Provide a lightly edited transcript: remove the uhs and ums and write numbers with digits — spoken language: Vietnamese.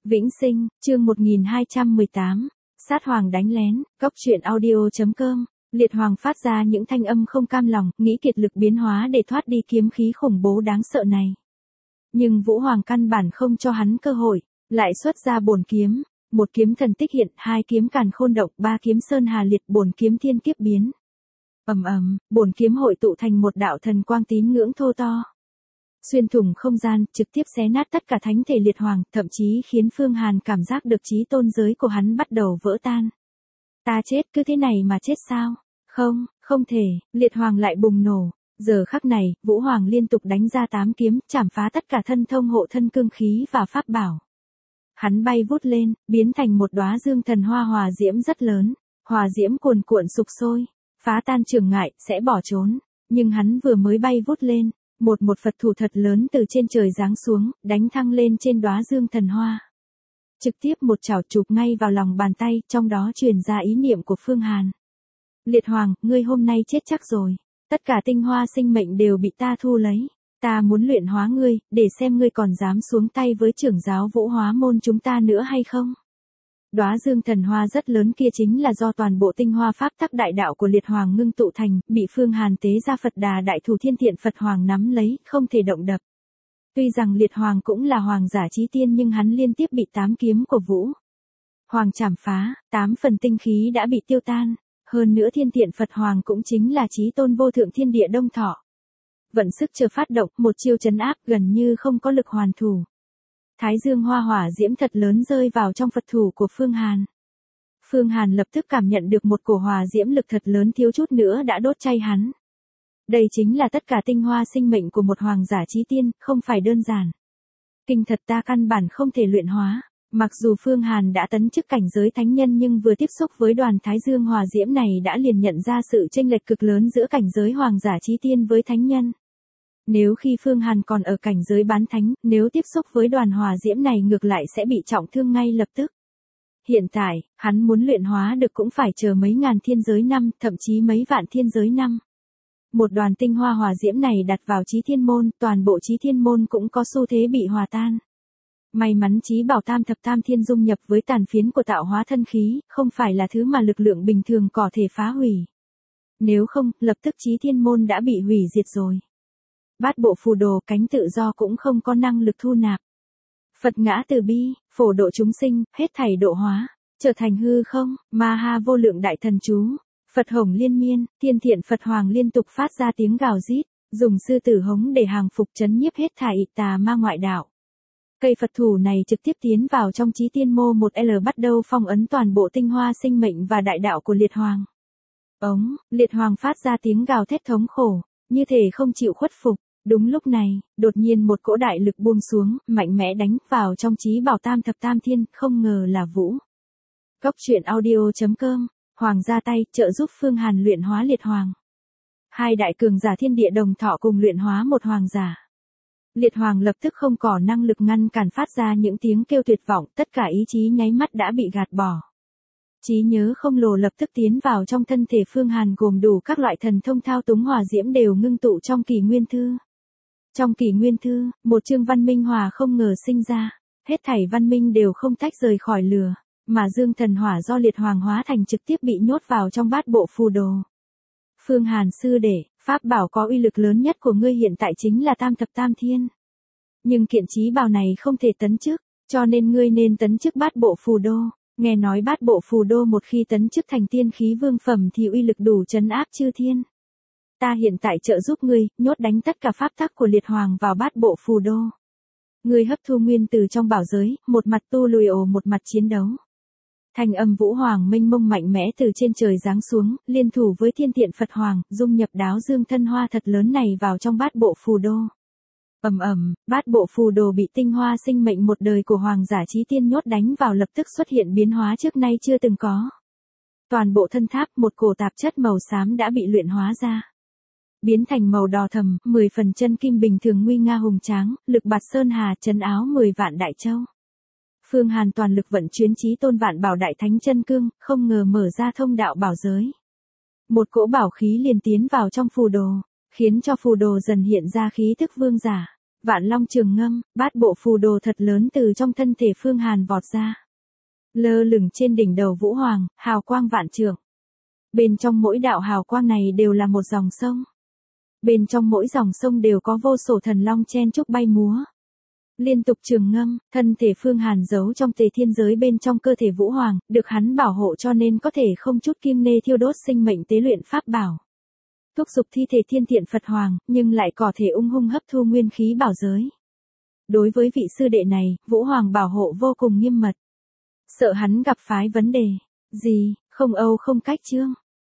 Vĩnh Sinh, chương 1218, sát hoàng đánh lén, góc truyện audio.com. Liệt Hoàng phát ra những thanh âm không cam lòng, nghĩ kiệt lực biến hóa để thoát đi kiếm khí khủng bố đáng sợ này. Nhưng Vũ Hoàng căn bản không cho hắn cơ hội, lại xuất ra bổn kiếm, một kiếm thần tích hiện, hai kiếm càn khôn động, ba kiếm sơn hà liệt, bổn kiếm thiên kiếp biến. Bổn kiếm hội tụ thành một đạo thần quang tín ngưỡng thô to. Xuyên thủng không gian, trực tiếp xé nát tất cả thánh thể Liệt Hoàng, thậm chí khiến Phương Hàn cảm giác được chí tôn giới của hắn bắt đầu vỡ tan. Ta chết cứ thế này mà chết sao? Không thể, Liệt Hoàng lại bùng nổ. Giờ khắc này, Vũ Hoàng liên tục đánh ra 8 kiếm, chảm phá tất cả thân thông hộ thân cương khí và pháp bảo. Hắn bay vút lên, biến thành một đóa dương thần hoa hòa diễm rất lớn. Hòa diễm cuồn cuộn sục sôi, phá tan chướng ngại, sẽ bỏ trốn. Nhưng hắn vừa mới bay vút lên, một Phật thủ thật lớn từ trên trời giáng xuống, đánh thăng lên trên đóa dương thần hoa. Trực tiếp một chảo chụp ngay vào lòng bàn tay, trong đó truyền ra ý niệm của Phương Hàn. Liệt Hoàng, ngươi hôm nay chết chắc rồi. Tất cả tinh hoa sinh mệnh đều bị ta thu lấy. Ta muốn luyện hóa ngươi, để xem ngươi còn dám xuống tay với trưởng giáo Vũ Hóa môn chúng ta nữa hay không. Đóa dương thần hoa rất lớn kia chính là do toàn bộ tinh hoa pháp tắc đại đạo của Liệt Hoàng ngưng tụ thành, bị Phương Hàn tế ra Phật Đà Đại Thủ Thiên Thiện Phật Hoàng nắm lấy, không thể động đập. Tuy rằng Liệt Hoàng cũng là hoàng giả chí tiên nhưng hắn liên tiếp bị 8 kiếm của Vũ Hoàng chảm phá, 8 phần tinh khí đã bị tiêu tan. Hơn nữa Thiên Thiện Phật Hoàng cũng chính là chí tôn vô thượng thiên địa Đông Thọ. Vận sức chờ phát động, một chiêu trấn áp gần như không có lực hoàn thủ. Thái dương hoa hỏa diễm thật lớn rơi vào trong Phật thủ của Phương Hàn. Phương Hàn lập tức cảm nhận được một cổ hỏa diễm lực thật lớn thiếu chút nữa đã đốt cháy hắn. Đây chính là tất cả tinh hoa sinh mệnh của một hoàng giả chí tiên, không phải đơn giản. Kinh thật ta căn bản không thể luyện hóa. Mặc dù Phương Hàn đã tấn chức cảnh giới thánh nhân nhưng vừa tiếp xúc với đoàn Thái Dương Hỏa Diễm này đã liền nhận ra sự chênh lệch cực lớn giữa cảnh giới hoàng giả chí tiên với thánh nhân. Nếu khi Phương Hàn còn ở cảnh giới bán thánh, nếu tiếp xúc với đoàn Hỏa Diễm này ngược lại sẽ bị trọng thương ngay lập tức. Hiện tại, hắn muốn luyện hóa được cũng phải chờ mấy ngàn thiên giới năm, thậm chí mấy vạn thiên giới năm. Một đoàn tinh hoa Hỏa Diễm này đặt vào Chí Thiên môn, toàn bộ Chí Thiên môn cũng có xu thế bị hòa tan. May mắn chí bảo tam thập tam thiên dung nhập với tàn phiến của tạo hóa thân khí, không phải là thứ mà lực lượng bình thường có thể phá hủy. Nếu không, lập tức Chí Thiên môn đã bị hủy diệt rồi. Bát bộ phù đồ cánh tự do cũng không có năng lực thu nạp. Phật ngã từ bi, phổ độ chúng sinh, hết thảy độ hóa, trở thành hư không, ma ha vô lượng đại thần chú, Phật hồng liên miên, Thiên Thiện Phật Hoàng liên tục phát ra tiếng gào rít, dùng sư tử hống để hàng phục trấn nhiếp hết thảy tà ma ngoại đạo. Cây Phật thủ này trực tiếp tiến vào trong Chí Tiên mô 1L bắt đầu phong ấn toàn bộ tinh hoa sinh mệnh và đại đạo của Liệt Hoàng. Liệt Hoàng phát ra tiếng gào thét thống khổ, như thể không chịu khuất phục. Đúng lúc này, đột nhiên một cỗ đại lực buông xuống, mạnh mẽ đánh vào trong chí bảo tam thập tam thiên, không ngờ là Vũ. Góc truyện audio.com, Hoàng ra tay, trợ giúp Phương Hàn luyện hóa Liệt Hoàng. Hai đại cường giả thiên địa Đồng Thọ cùng luyện hóa một hoàng giả. Liệt Hoàng lập tức không có năng lực ngăn cản phát ra những tiếng kêu tuyệt vọng, tất cả ý chí nháy mắt đã bị gạt bỏ. Trí nhớ không lồ lập tức tiến vào trong thân thể Phương Hàn gồm đủ các loại thần thông thao túng hỏa diễm đều ngưng tụ trong Kỷ Nguyên Thư. Trong Kỷ Nguyên Thư, một chương văn minh hòa không ngờ sinh ra, hết thảy văn minh đều không tách rời khỏi lửa, mà dương thần hỏa do Liệt Hoàng hóa thành trực tiếp bị nhốt vào trong bát bộ phù đồ. Phương Hàn sư đệ, pháp bảo có uy lực lớn nhất của ngươi hiện tại chính là tam thập tam thiên. Nhưng kiện chí bảo này không thể tấn chức, cho nên ngươi nên tấn chức bát bộ phù đô. Nghe nói bát bộ phù đô một khi tấn chức thành tiên khí vương phẩm thì uy lực đủ trấn áp chư thiên. Ta hiện tại trợ giúp ngươi, nhốt đánh tất cả pháp tắc của Liệt Hoàng vào bát bộ phù đô. Ngươi hấp thu nguyên từ trong bảo giới, một mặt tu lùi ổ một mặt chiến đấu. Thanh âm Vũ Hoàng mênh mông mạnh mẽ từ trên trời giáng xuống, liên thủ với Thiên Thiện Phật Hoàng, dung nhập đáo dương thân hoa thật lớn này vào trong bát bộ phù đô. Bát bộ phù đồ bị tinh hoa sinh mệnh một đời của hoàng giả chí tiên nhốt đánh vào lập tức xuất hiện biến hóa trước nay chưa từng có. Toàn bộ thân tháp một cổ tạp chất màu xám đã bị luyện hóa ra. Biến thành màu đỏ thẫm, 10 phần chân kim bình thường nguy nga hùng tráng, lực bạt sơn hà trấn áo 10 vạn đại châu. Phương Hàn toàn lực vận chuyến chí tôn vạn bảo đại thánh chân cương, không ngờ mở ra thông đạo bảo giới. Một cỗ bảo khí liền tiến vào trong phù đồ, khiến cho phù đồ dần hiện ra khí thức vương giả. Vạn long trường ngâm, bát bộ phù đồ thật lớn từ trong thân thể Phương Hàn vọt ra. Lơ lửng trên đỉnh đầu Vũ Hoàng, hào quang vạn trượng. Bên trong mỗi đạo hào quang này đều là một dòng sông. Bên trong mỗi dòng sông đều có vô số thần long chen chúc bay múa. Liên tục trường ngâm, thân thể Phương Hàn giấu trong Tề Thiên giới bên trong cơ thể Vũ Hoàng, được hắn bảo hộ cho nên có thể không chút kiêng nê thiêu đốt sinh mệnh tế luyện pháp bảo. Thúc giục thi thể thiên thiện Phật Hoàng, nhưng lại có thể ung dung hấp thu nguyên khí bảo giới. Đối với vị sư đệ này, Vũ Hoàng bảo hộ vô cùng nghiêm mật. Sợ hắn gặp phải vấn đề gì, không âu không cách chương.